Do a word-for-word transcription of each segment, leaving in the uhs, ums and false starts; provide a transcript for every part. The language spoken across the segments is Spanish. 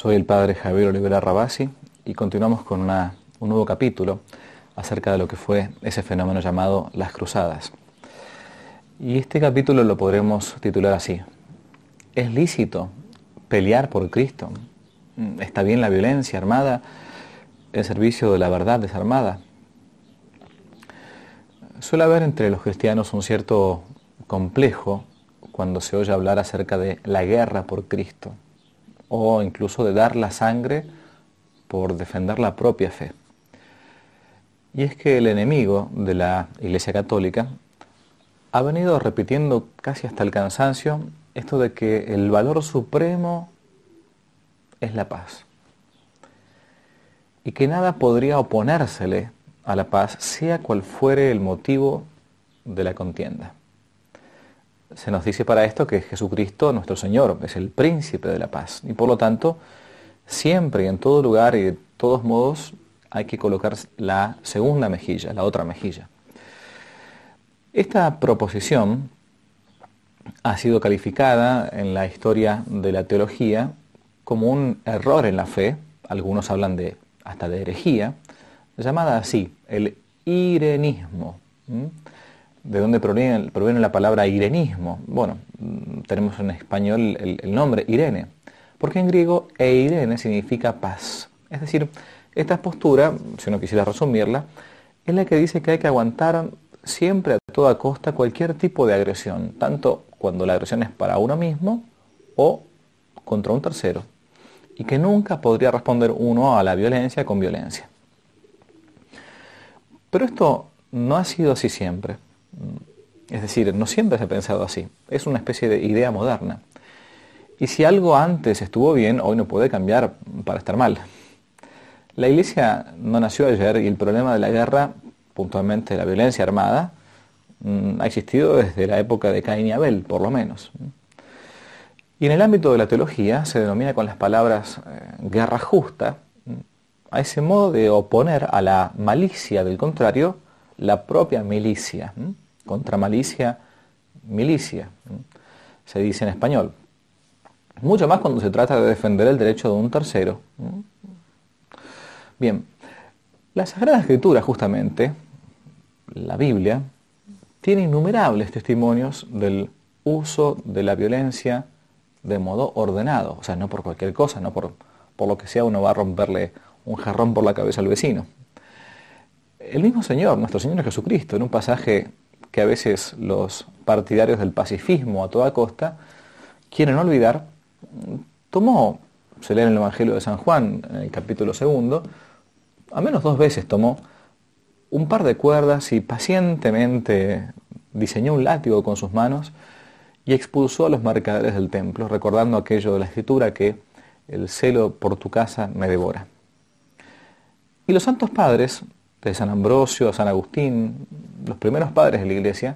Soy el padre Javier Olivera Rabasi y continuamos con una, un nuevo capítulo acerca de lo que fue ese fenómeno llamado las cruzadas. Y este capítulo lo podremos titular así: ¿es lícito pelear por Cristo? ¿Está bien la violencia armada en servicio de la verdad desarmada? Suele haber entre los cristianos un cierto complejo cuando se oye hablar acerca de la guerra por Cristo, o incluso de dar la sangre por defender la propia fe. Y es que el enemigo de la Iglesia Católica ha venido repitiendo casi hasta el cansancio esto de que el valor supremo es la paz, y que nada podría oponérsele a la paz, sea cual fuere el motivo de la contienda. Se nos dice para esto que Jesucristo, nuestro Señor, es el príncipe de la paz, y por lo tanto, siempre y en todo lugar y de todos modos hay que colocar la segunda mejilla, la otra mejilla. Esta proposición ha sido calificada en la historia de la teología como un error en la fe, algunos hablan de hasta de herejía, llamada así, el irenismo. ¿Mm? ¿De dónde proviene, proviene la palabra irenismo? Bueno, tenemos en español el, el nombre Irene, porque en griego eirene significa paz. Es decir, esta postura, si uno quisiera resumirla, es la que dice que hay que aguantar siempre a toda costa cualquier tipo de agresión, tanto cuando la agresión es para uno mismo o contra un tercero, y que nunca podría responder uno a la violencia con violencia. Pero esto no ha sido así siempre. Es decir, no siempre se ha pensado así. Es una especie de idea moderna. Y si algo antes estuvo bien, hoy no puede cambiar para estar mal. La Iglesia no nació ayer y el problema de la guerra, puntualmente la violencia armada, ha existido desde la época de Caín y Abel, por lo menos. Y en el ámbito de la teología se denomina con las palabras eh, guerra justa a ese modo de oponer a la malicia del contrario la propia milicia. ¿Mm? Contra malicia, milicia, ¿Mm? se dice en español. Mucho más cuando se trata de defender el derecho de un tercero. ¿Mm? Bien, la Sagrada Escritura, justamente, la Biblia, tiene innumerables testimonios del uso de la violencia de modo ordenado. O sea, no por cualquier cosa, no por, por lo que sea uno va a romperle un jarrón por la cabeza al vecino. El mismo Señor, nuestro Señor Jesucristo, en un pasaje que a veces los partidarios del pacifismo a toda costa quieren olvidar, tomó, se lee en el Evangelio de San Juan, en el capítulo segundo, al menos dos veces tomó un par de cuerdas y pacientemente diseñó un látigo con sus manos y expulsó a los mercaderes del templo, recordando aquello de la Escritura que el celo por tu casa me devora. Y los santos padres, de San Ambrosio, San Agustín, los primeros padres de la Iglesia,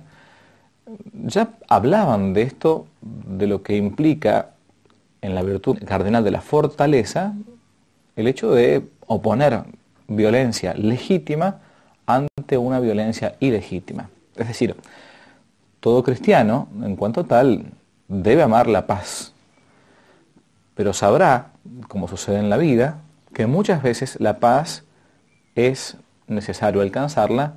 ya hablaban de esto, de lo que implica en la virtud cardinal de la fortaleza, el hecho de oponer violencia legítima ante una violencia ilegítima. Es decir, todo cristiano, en cuanto tal, debe amar la paz, pero sabrá, como sucede en la vida, que muchas veces la paz es necesario alcanzarla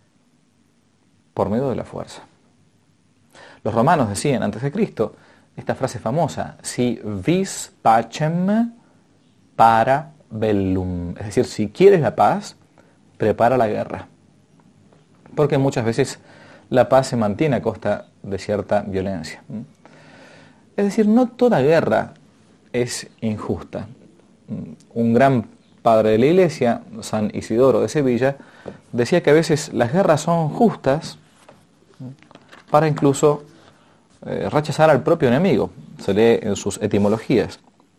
por medio de la fuerza. Los romanos decían antes de Cristo esta frase famosa: si vis pacem, para bellum. Es decir, si quieres la paz, prepara la guerra. Porque muchas veces la paz se mantiene a costa de cierta violencia. Es decir, no toda guerra es injusta. Un gran padre de la Iglesia, San Isidoro de Sevilla, decía que a veces las guerras son justas para incluso eh, rechazar al propio enemigo. Se lee en sus etimologías.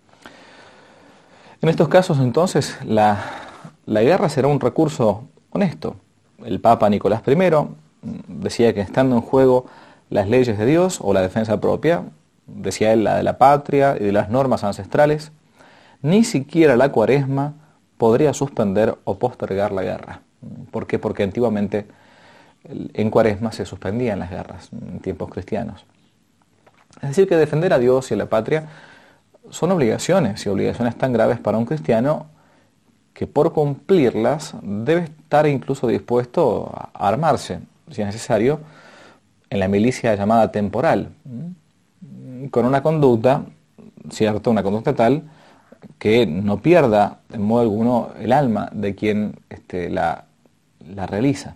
En estos casos, entonces, la, la guerra será un recurso honesto. El Papa Nicolás primero decía que estando en juego las leyes de Dios o la defensa propia, decía él la de la patria y de las normas ancestrales, ni siquiera la Cuaresma podría suspender o postergar la guerra. ¿Por qué? Porque antiguamente en Cuaresma se suspendían las guerras en tiempos cristianos. Es decir, que defender a Dios y a la patria son obligaciones, y obligaciones tan graves para un cristiano que por cumplirlas debe estar incluso dispuesto a armarse, si es necesario, en la milicia llamada temporal, con una conducta, cierto, una conducta tal que no pierda en modo alguno el alma de quien este, la, la realiza.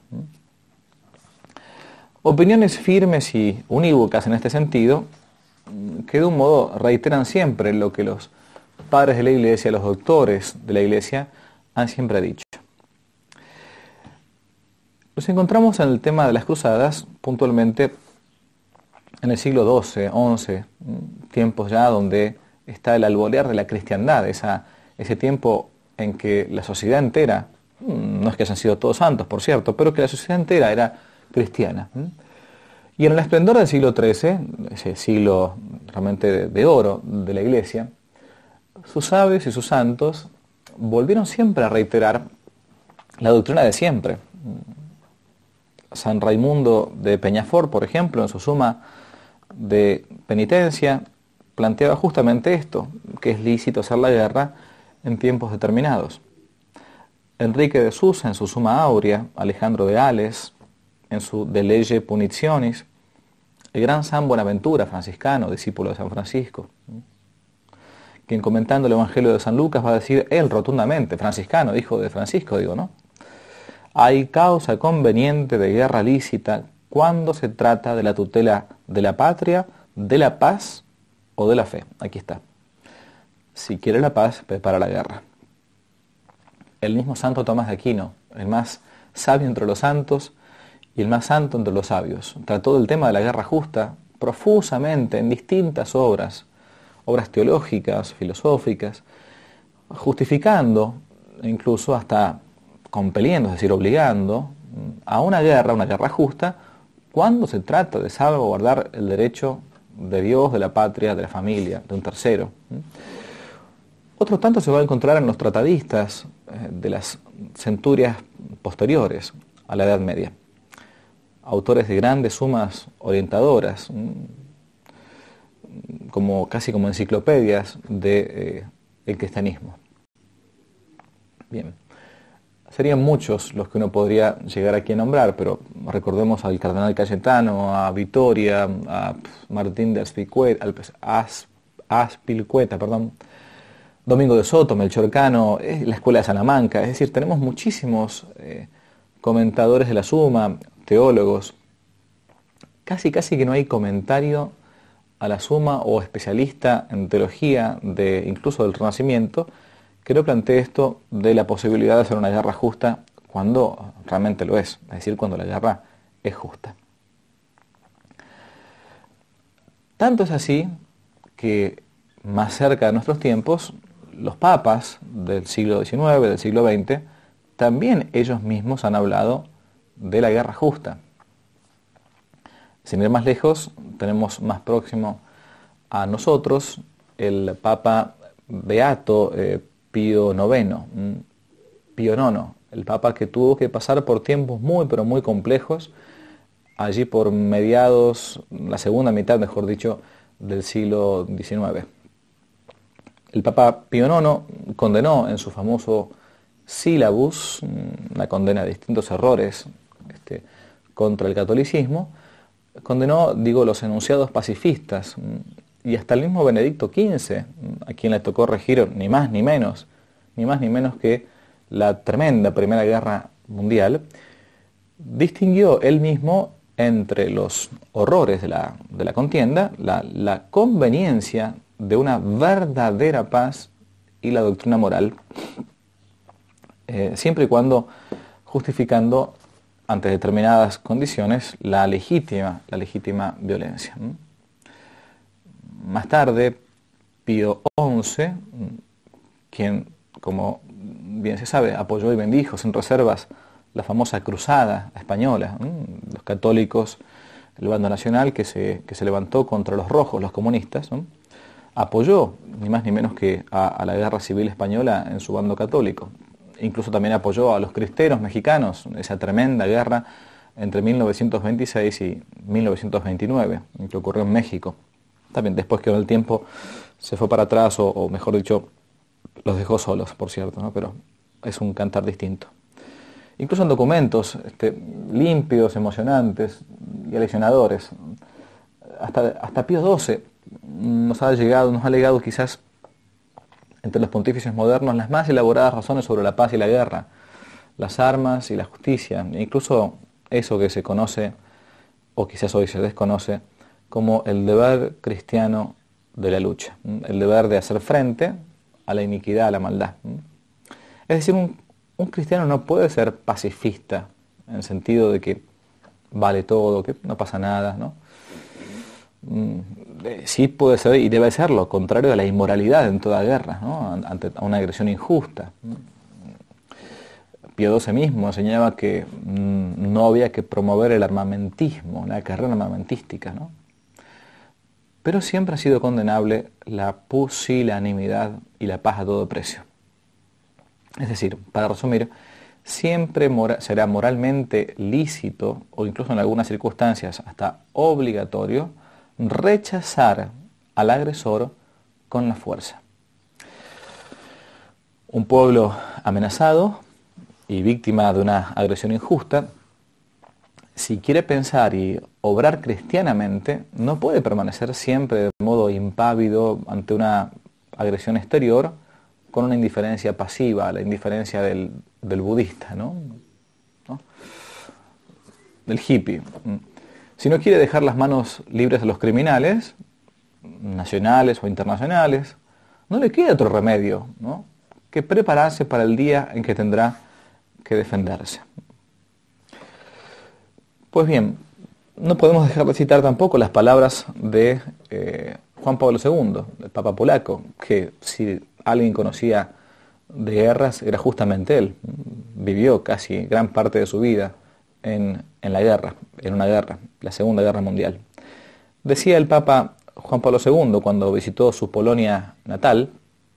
Opiniones firmes y unívocas en este sentido, que de un modo reiteran siempre lo que los padres de la Iglesia, los doctores de la Iglesia, han siempre dicho. Nos encontramos en el tema de las cruzadas, puntualmente en el siglo doce, once, tiempos ya donde está el alborear de la cristiandad, esa, ese tiempo en que la sociedad entera, no es que hayan sido todos santos, por cierto, pero que la sociedad entera era cristiana. Y en el esplendor del siglo trece, ese siglo realmente de, de oro de la Iglesia, sus sabios y sus santos volvieron siempre a reiterar la doctrina de siempre. San Raimundo de Peñafort, por ejemplo, en su Suma de Penitencia, planteaba justamente esto, que es lícito hacer la guerra en tiempos determinados. Enrique de Susa, en su Suma Aurea, Alejandro de Ales, en su De Lege Punitionis, el gran San Buenaventura, franciscano, discípulo de San Francisco, quien comentando el Evangelio de San Lucas va a decir él rotundamente, franciscano, hijo de Francisco, digo, ¿no? Hay causa conveniente de guerra lícita cuando se trata de la tutela de la patria, de la paz o de la fe. Aquí está. Si quiere la paz, prepara la guerra. El mismo Santo Tomás de Aquino, el más sabio entre los santos y el más santo entre los sabios, trató del tema de la guerra justa profusamente en distintas obras, obras teológicas, filosóficas, justificando, incluso hasta compeliendo, es decir, obligando a una guerra, una guerra justa, cuando se trata de salvaguardar el derecho de Dios, de la patria, de la familia, de un tercero. Otro tanto se va a encontrar en los tratadistas de las centurias posteriores a la Edad Media, autores de grandes sumas orientadoras, como casi como enciclopedias de eh, el cristianismo. Bien, serían muchos los que uno podría llegar aquí a nombrar, pero recordemos al cardenal Cayetano, a Vitoria, a Martín de Aspilcueta, Aspilcueta, perdón, Domingo de Soto, Melchor Cano, la Escuela de Salamanca, es decir, tenemos muchísimos eh, comentadores de la Suma, teólogos, casi casi que no hay comentario a la Suma o especialista en teología de incluso del Renacimiento que no plantee esto de la posibilidad de hacer una guerra justa cuando realmente lo es, es decir, cuando la guerra es justa. Tanto es así que más cerca de nuestros tiempos, los papas del siglo diecinueve, del siglo veinte, también ellos mismos han hablado de la guerra justa. Sin ir más lejos, tenemos más próximo a nosotros el Papa Beato eh, Pío noveno, Pío nono, el Papa que tuvo que pasar por tiempos muy pero muy complejos, allí por mediados, la segunda mitad, mejor dicho, del siglo diecinueve. El Papa Pío nono condenó en su famoso Syllabus, una condena de distintos errores este, contra el catolicismo, condenó, digo, los enunciados pacifistas, y hasta el mismo Benedicto quince, a quien le tocó regir ni más ni menos, ni más ni menos que la tremenda Primera Guerra Mundial, distinguió él mismo entre los horrores de la, de la contienda, la, la conveniencia de una verdadera paz y la doctrina moral, eh, siempre y cuando justificando ante determinadas condiciones la legítima, la legítima violencia. Más tarde, Pío once, quien, como bien se sabe, apoyó y bendijo sin reservas la famosa cruzada española, ¿no? Los católicos, el bando nacional que se, que se levantó contra los rojos, los comunistas, ¿no? Apoyó ni más ni menos que a, a la guerra civil española en su bando católico. Incluso también apoyó a los cristeros mexicanos, esa tremenda guerra entre mil novecientos veintiséis y mil novecientos veintinueve, que ocurrió en México. También después que con el tiempo se fue para atrás, o, o mejor dicho, los dejó solos, por cierto, ¿no? Pero es un cantar distinto. Incluso en documentos este, limpios, emocionantes y aleccionadores. Hasta, hasta Pío doce nos ha llegado, nos ha legado quizás entre los pontífices modernos las más elaboradas razones sobre la paz y la guerra, las armas y la justicia, e incluso eso que se conoce, o quizás hoy se desconoce, como el deber cristiano de la lucha, el deber de hacer frente a la iniquidad, a la maldad. Es decir, un, un cristiano no puede ser pacifista, en el sentido de que vale todo, que no pasa nada, ¿no? Sí puede ser y debe ser lo contrario de la inmoralidad en toda guerra, ¿no? Ante una agresión injusta. Pío doce mismo enseñaba que mmm, no había que promover el armamentismo, la carrera armamentística, ¿no? Pero siempre ha sido condenable la pusilanimidad y la paz a todo precio. Es decir, para resumir, siempre mora- será moralmente lícito, o incluso en algunas circunstancias hasta obligatorio, rechazar al agresor con la fuerza. Un pueblo amenazado y víctima de una agresión injusta, si quiere pensar y obrar cristianamente, no puede permanecer siempre de modo impávido ante una agresión exterior con una indiferencia pasiva, la indiferencia del, del budista, ¿no? ¿no? Del hippie. Si no quiere dejar las manos libres a los criminales, nacionales o internacionales, no le queda otro remedio, ¿no?, que prepararse para el día en que tendrá que defenderse. Pues bien, no podemos dejar de citar tampoco las palabras de eh, Juan Pablo segundo, el Papa polaco, que si alguien conocía de guerras era justamente él. Vivió casi gran parte de su vida en, en la guerra, en una guerra, la Segunda Guerra Mundial. Decía el Papa Juan Pablo segundo cuando visitó su Polonia natal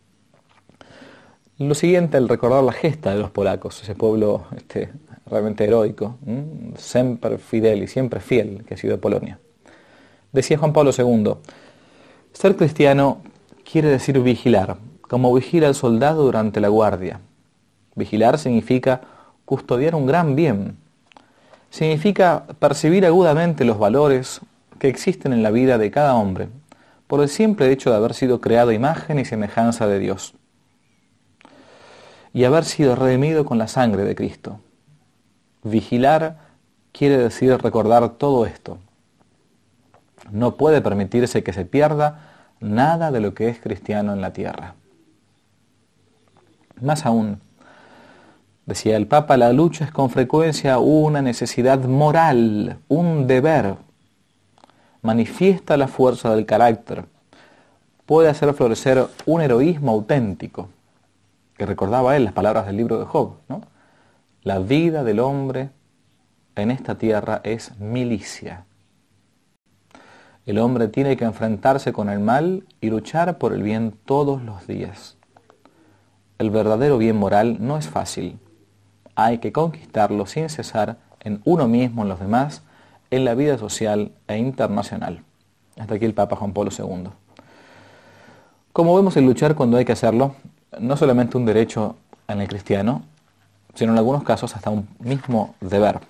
lo siguiente al recordar la gesta de los polacos, ese pueblo este, realmente heroico, ¿m? Semper fideli, siempre fiel, que ha sido Polonia. Decía Juan Pablo segundo, ser cristiano quiere decir vigilar, como vigila el soldado durante la guardia. Vigilar significa custodiar un gran bien. Significa percibir agudamente los valores que existen en la vida de cada hombre, por el simple hecho de haber sido creado a imagen y semejanza de Dios, y haber sido redimido con la sangre de Cristo. Vigilar quiere decir recordar todo esto. No puede permitirse que se pierda nada de lo que es cristiano en la tierra. Más aún, decía el Papa, la lucha es con frecuencia una necesidad moral, un deber. Manifiesta la fuerza del carácter. Puede hacer florecer un heroísmo auténtico. Que recordaba él las palabras del libro de Job, ¿no? La vida del hombre en esta tierra es milicia. El hombre tiene que enfrentarse con el mal y luchar por el bien todos los días. El verdadero bien moral no es fácil. Hay que conquistarlo sin cesar en uno mismo, en los demás, en la vida social e internacional. Hasta aquí el Papa Juan Pablo segundo. Como vemos, el luchar cuando hay que hacerlo no solamente un derecho en el cristiano, sino en algunos casos hasta un mismo deber.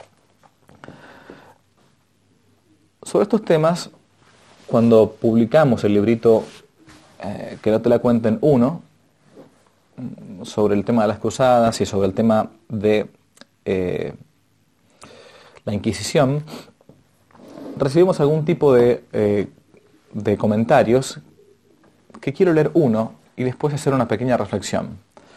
Sobre estos temas, cuando publicamos el librito eh, Que no te la cuenten uno, sobre el tema de las cruzadas y sobre el tema de eh, la Inquisición, recibimos algún tipo de, eh, de comentarios que quiero leer uno y después hacer una pequeña reflexión.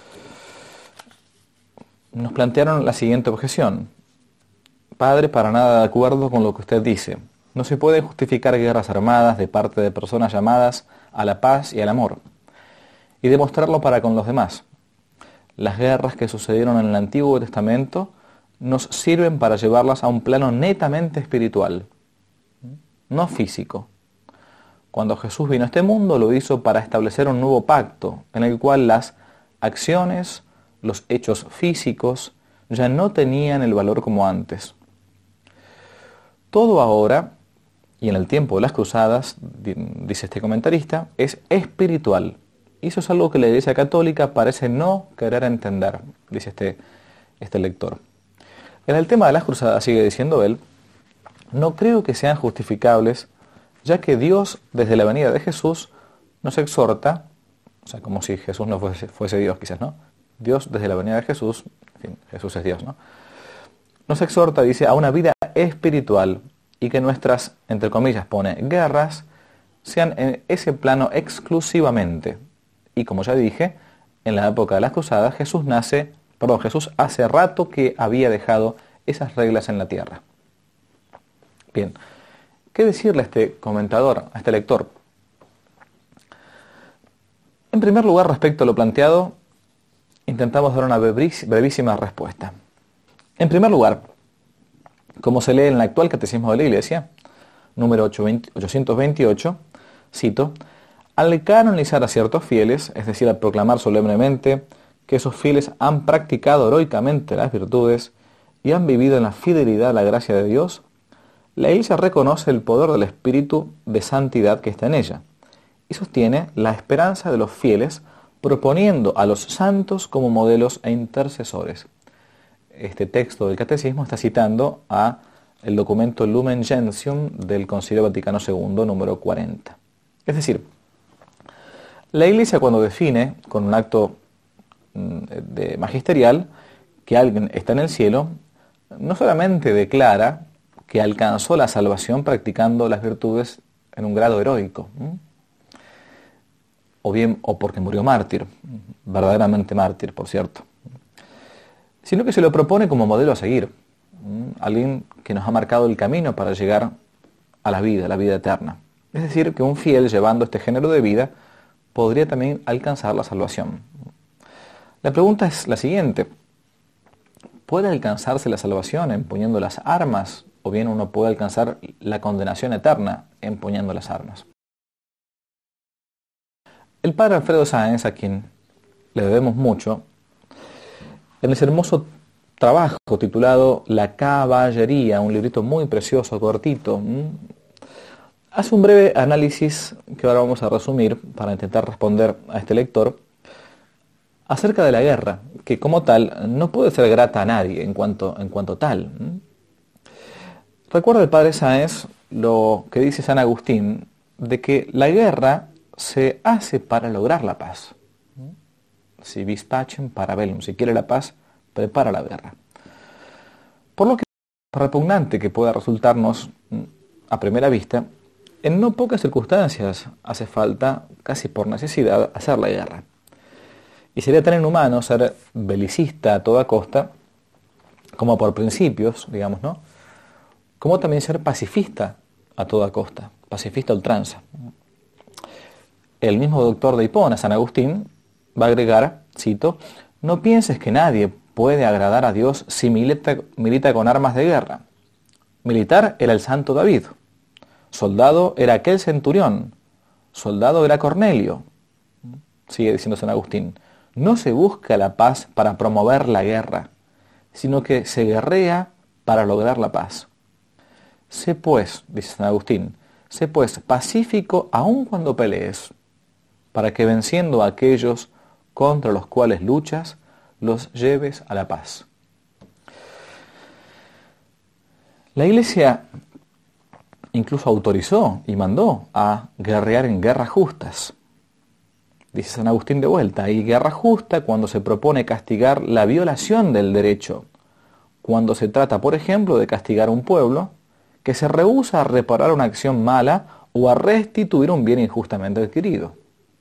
Nos plantearon la siguiente objeción. Padre, para nada de acuerdo con lo que usted dice. No se pueden justificar guerras armadas de parte de personas llamadas a la paz y al amor, y demostrarlo para con los demás. Las guerras que sucedieron en el Antiguo Testamento nos sirven para llevarlas a un plano netamente espiritual, no físico. Cuando Jesús vino a este mundo, lo hizo para establecer un nuevo pacto, en el cual las acciones, los hechos físicos, ya no tenían el valor como antes. Todo ahora, y en el tiempo de las cruzadas, dice este comentarista, es espiritual. Y eso es algo que la Iglesia Católica parece no querer entender, dice este, este lector. En el tema de las cruzadas, sigue diciendo él, no creo que sean justificables, ya que Dios, desde la venida de Jesús, nos exhorta, o sea, como si Jesús no fuese, fuese Dios quizás, ¿no? Dios, desde la venida de Jesús, en fin, Jesús es Dios, ¿no? Nos exhorta, dice, a una vida espiritual y que nuestras, entre comillas, pone, guerras, sean en ese plano exclusivamente. Y como ya dije, en la época de las cruzadas, Jesús nace, perdón, Jesús hace rato que había dejado esas reglas en la tierra. Bien, ¿qué decirle a este comentador, a este lector? En primer lugar, respecto a lo planteado, intentamos dar una brevísima respuesta. En primer lugar, como se lee en el actual Catecismo de la Iglesia, número ochocientos veintiocho, cito, al canonizar a ciertos fieles, es decir, al proclamar solemnemente que esos fieles han practicado heroicamente las virtudes y han vivido en la fidelidad a la gracia de Dios, la Iglesia reconoce el poder del Espíritu de santidad que está en ella y sostiene la esperanza de los fieles proponiendo a los santos como modelos e intercesores. Este texto del Catecismo está citando a el documento Lumen Gentium del Concilio Vaticano segundo, número cuarenta. Es decir, la Iglesia cuando define con un acto de magisterial que alguien está en el cielo, no solamente declara que alcanzó la salvación practicando las virtudes en un grado heroico, ¿m? o bien o porque murió mártir, verdaderamente mártir, por cierto, sino que se lo propone como modelo a seguir, ¿m? alguien que nos ha marcado el camino para llegar a la vida, a la vida eterna. Es decir, que un fiel llevando este género de vida podría también alcanzar la salvación. La pregunta es la siguiente: ¿puede alcanzarse la salvación empuñando las armas o bien uno puede alcanzar la condenación eterna empuñando las armas? El padre Alfredo Sáenz, a quien le debemos mucho, en ese hermoso trabajo titulado La Caballería, un librito muy precioso, cortito, hace un breve análisis que ahora vamos a resumir para intentar responder a este lector acerca de la guerra, que como tal no puede ser grata a nadie en cuanto, en cuanto tal. Recuerda el padre Sáenz lo que dice San Agustín, de que la guerra se hace para lograr la paz. Si vis pacem para bellum, si quiere la paz, prepara la guerra. Por lo que es repugnante que pueda resultarnos a primera vista, en no pocas circunstancias hace falta, casi por necesidad, hacer la guerra. Y sería tan inhumano ser belicista a toda costa, como por principios, digamos, ¿no? Como también ser pacifista a toda costa, pacifista a ultranza. El mismo doctor de Hipona, San Agustín, va a agregar, cito, no pienses que nadie puede agradar a Dios si milita, milita con armas de guerra. Militar era el santo David, soldado era aquel centurión, soldado era Cornelio. Sigue diciendo San Agustín, no se busca la paz para promover la guerra, sino que se guerrea para lograr la paz. Sé pues, dice San Agustín, sé pues pacífico aun cuando pelees, para que venciendo a aquellos contra los cuales luchas, los lleves a la paz. La Iglesia incluso autorizó y mandó a guerrear en guerras justas. Dice San Agustín de vuelta, hay guerra justa cuando se propone castigar la violación del derecho, cuando se trata, por ejemplo, de castigar a un pueblo que se rehúsa a reparar una acción mala o a restituir un bien injustamente adquirido.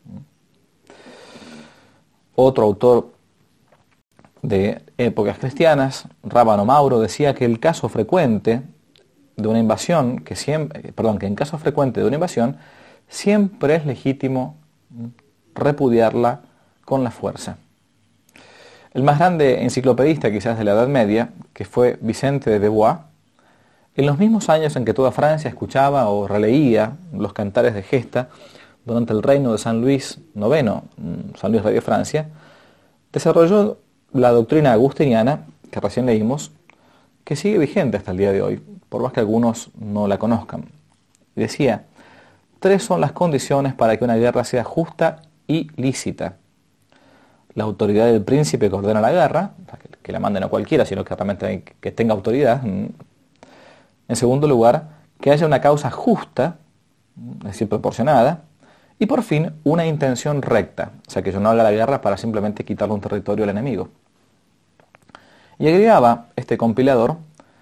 Otro autor de épocas cristianas, Rábano Mauro, decía que el caso frecuente de una invasión, que siempre, perdón, que en caso frecuente de una invasión, siempre es legítimo repudiarla con la fuerza. El más grande enciclopedista quizás de la Edad Media, que fue Vicente de Beauvois, en los mismos años en que toda Francia escuchaba o releía los cantares de gesta durante el reino de San Luis noveno, San Luis rey de Francia, desarrolló la doctrina agustiniana, que recién leímos, que sigue vigente hasta el día de hoy, por más que algunos no la conozcan. Y decía, tres son las condiciones para que una guerra sea justa y lícita. La autoridad del príncipe que ordena la guerra, que la mande no cualquiera, sino que realmente que tenga autoridad. En segundo lugar, que haya una causa justa, es decir, proporcionada. Y por fin, una intención recta, o sea, que yo no haga la guerra para simplemente quitarle un territorio al enemigo. Y agregaba este compilador,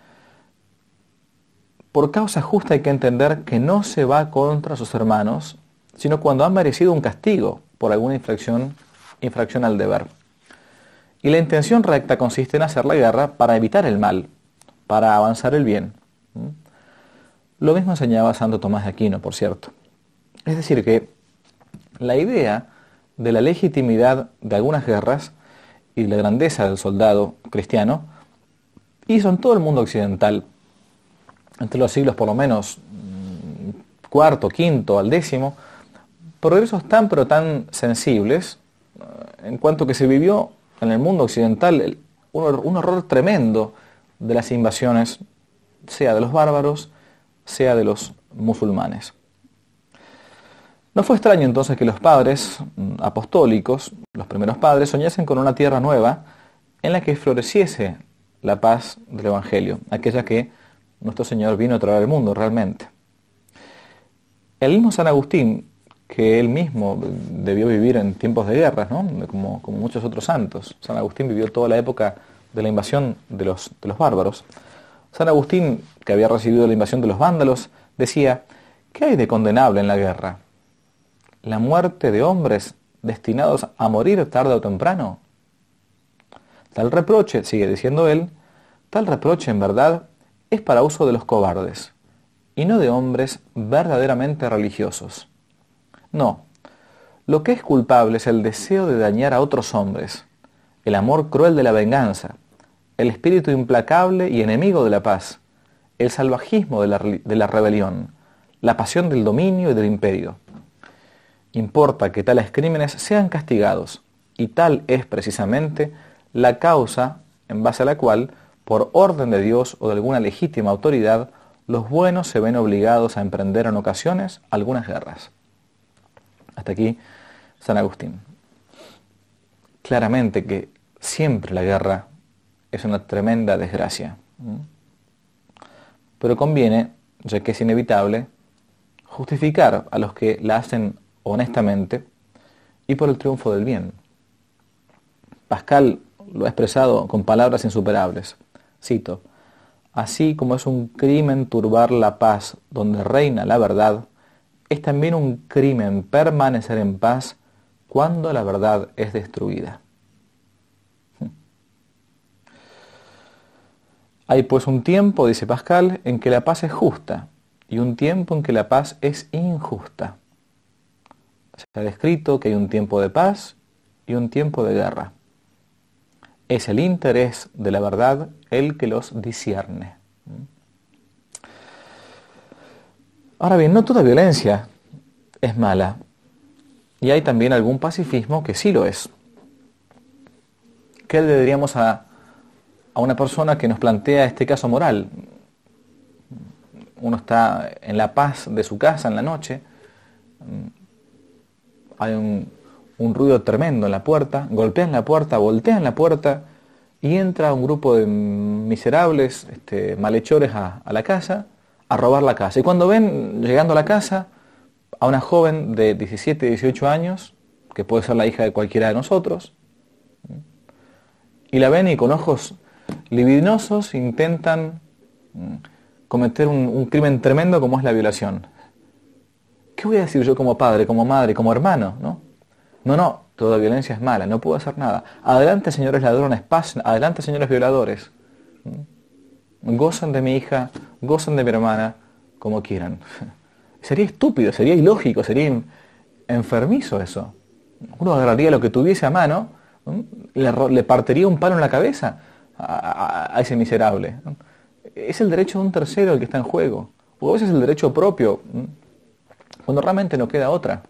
por causa justa hay que entender que no se va contra sus hermanos, sino cuando han merecido un castigo por alguna infracción, infracción al deber. Y la intención recta consiste en hacer la guerra para evitar el mal, para avanzar el bien. Lo mismo enseñaba Santo Tomás de Aquino, por cierto. Es decir, que la idea de la legitimidad de algunas guerras y la grandeza del soldado cristiano hizo en todo el mundo occidental, entre los siglos por lo menos cuarto, quinto al décimo, progresos tan pero tan sensibles, en cuanto que se vivió en el mundo occidental un, un horror tremendo de las invasiones, sea de los bárbaros, sea de los musulmanes. No fue extraño entonces que los padres apostólicos, los primeros padres, soñasen con una tierra nueva en la que floreciese la paz del Evangelio, aquella que nuestro Señor vino a traer al mundo realmente. El mismo San Agustín, que él mismo debió vivir en tiempos de guerras, ¿no? como, como muchos otros santos. San Agustín vivió toda la época de la invasión de los, de los bárbaros. San Agustín, que había recibido la invasión de los vándalos, decía, ¿qué hay de condenable en la guerra? ¿La muerte de hombres destinados a morir tarde o temprano? Tal reproche, sigue diciendo él, tal reproche en verdad es para uso de los cobardes, y no de hombres verdaderamente religiosos. No, lo que es culpable es el deseo de dañar a otros hombres, el amor cruel de la venganza, el espíritu implacable y enemigo de la paz, el salvajismo de la, de la rebelión, la pasión del dominio y del imperio. Importa que tales crímenes sean castigados, y tal es precisamente la causa en base a la cual, por orden de Dios o de alguna legítima autoridad, los buenos se ven obligados a emprender en ocasiones algunas guerras. Hasta aquí San Agustín. Claramente que siempre la guerra es una tremenda desgracia. Pero conviene, ya que es inevitable, justificar a los que la hacen honestamente y por el triunfo del bien. Pascal lo ha expresado con palabras insuperables. Cito, así como es un crimen turbar la paz donde reina la verdad, es también un crimen permanecer en paz cuando la verdad es destruida. Hay pues un tiempo, dice Pascal, en que la paz es justa y un tiempo en que la paz es injusta. Se ha descrito que hay un tiempo de paz y un tiempo de guerra. Es el interés de la verdad el que los discierne. Ahora bien, no toda violencia es mala. Y hay también algún pacifismo que sí lo es. ¿Qué le diríamos a, a una persona que nos plantea este caso moral? Uno está en la paz de su casa en la noche, hay un, un ruido tremendo en la puerta, golpean la puerta, voltean la puerta y entra un grupo de miserables este, malhechores a, a la casa a robar la casa. Y cuando ven llegando a la casa a una joven de diecisiete, dieciocho años, que puede ser la hija de cualquiera de nosotros, y la ven y con ojos libidinosos intentan cometer un, un crimen tremendo como es la violación. ¿Qué voy a decir yo como padre, como madre, como hermano? No, no, no, toda violencia es mala, no puedo hacer nada. Adelante, señores ladrones, pasen, adelante, señores violadores. Gozan de mi hija, gozan de mi hermana, como quieran. Sería estúpido, sería ilógico, sería enfermizo eso. Uno agarraría lo que tuviese a mano, le, le partiría un palo en la cabeza a, a, a ese miserable. Es el derecho de un tercero el que está en juego, o a veces el derecho propio, cuando realmente no queda otra.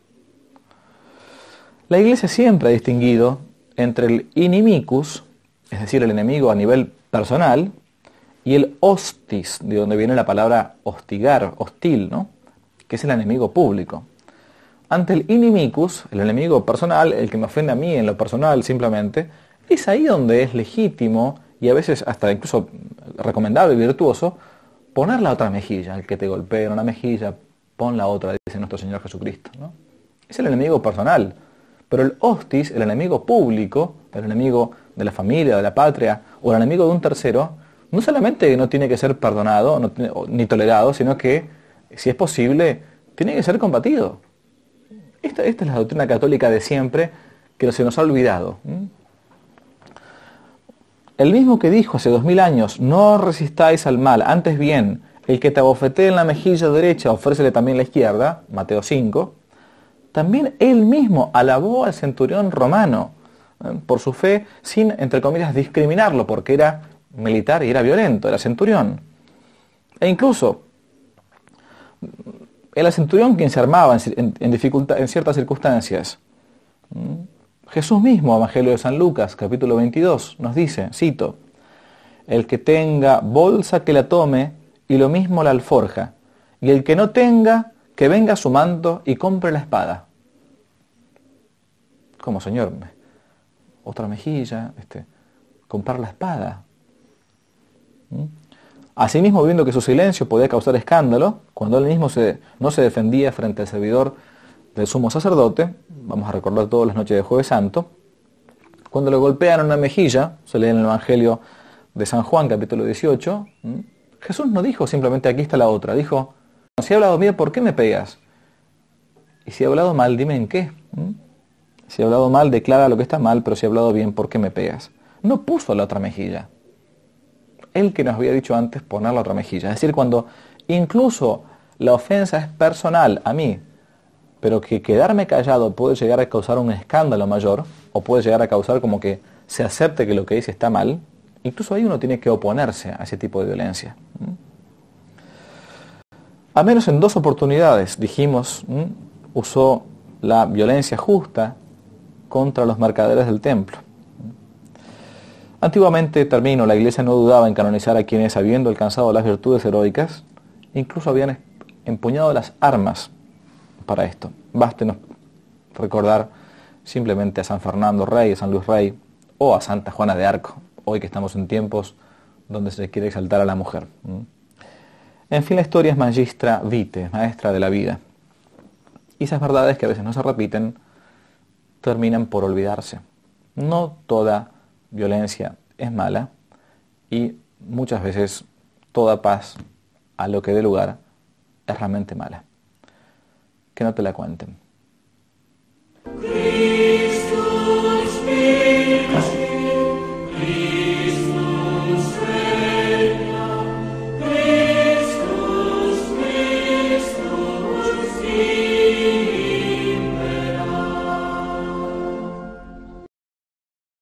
La Iglesia siempre ha distinguido entre el inimicus, es decir, el enemigo a nivel personal, y el hostis, de donde viene la palabra hostigar, hostil, ¿no? que es el enemigo público. Ante el inimicus, el enemigo personal, el que me ofende a mí en lo personal simplemente, es ahí donde es legítimo y a veces hasta incluso recomendable y virtuoso poner la otra mejilla. El que te golpea en una mejilla, pon la otra, dice nuestro Señor Jesucristo, ¿no? Es el enemigo personal. Pero el hostis, el enemigo público, el enemigo de la familia, de la patria, o el enemigo de un tercero, no solamente no tiene que ser perdonado no tiene, ni tolerado, sino que, si es posible, tiene que ser combatido. Esta, esta es la doctrina católica de siempre, que se nos ha olvidado. El mismo que dijo hace dos mil años, no resistáis al mal, antes bien, el que te abofetee en la mejilla derecha, ofrécele también la izquierda, Mateo cinco, también él mismo alabó al centurión romano ¿eh? por su fe, sin, entre comillas, discriminarlo, porque era militar y era violento, era centurión. E incluso, era el centurión quien se armaba en, en, en, dificultad, en ciertas circunstancias. ¿Mm? Jesús mismo, Evangelio de San Lucas, capítulo veintidós, nos dice, cito, el que tenga bolsa que la tome y lo mismo la alforja, y el que no tenga, que venga a su manto y compre la espada. ¿Cómo, Señor? Otra mejilla, este, comprar la espada. ¿Mm? Asimismo, viendo que su silencio podía causar escándalo, cuando él mismo se, no se defendía frente al servidor del sumo sacerdote, vamos a recordar todas las noches de Jueves Santo, cuando le golpean una mejilla, se lee en el Evangelio de San Juan, capítulo dieciocho, ¿m? Jesús no dijo simplemente aquí está la otra, dijo, si he hablado bien, ¿por qué me pegas? Y si he hablado mal, dime en qué. ¿M? Si he hablado mal, declara lo que está mal, pero si he hablado bien, ¿por qué me pegas? No puso la otra mejilla. Él que nos había dicho antes poner la otra mejilla. Es decir, cuando incluso la ofensa es personal a mí, pero que quedarme callado puede llegar a causar un escándalo mayor, o puede llegar a causar como que se acepte que lo que dice está mal, incluso ahí uno tiene que oponerse a ese tipo de violencia. A menos en dos oportunidades, dijimos, usó la violencia justa contra los mercaderes del templo. Antiguamente, termino, la Iglesia no dudaba en canonizar a quienes, habiendo alcanzado las virtudes heroicas, incluso habían empuñado las armas para esto. Bástenos recordar simplemente a San Fernando Rey, a San Luis Rey, o a Santa Juana de Arco, hoy que estamos en tiempos donde se quiere exaltar a la mujer. En fin, la historia es magistra vitae, maestra de la vida. Y esas verdades que a veces no se repiten, terminan por olvidarse. No toda violencia es mala, y muchas veces toda paz a lo que dé lugar es realmente mala. Que no te la cuenten.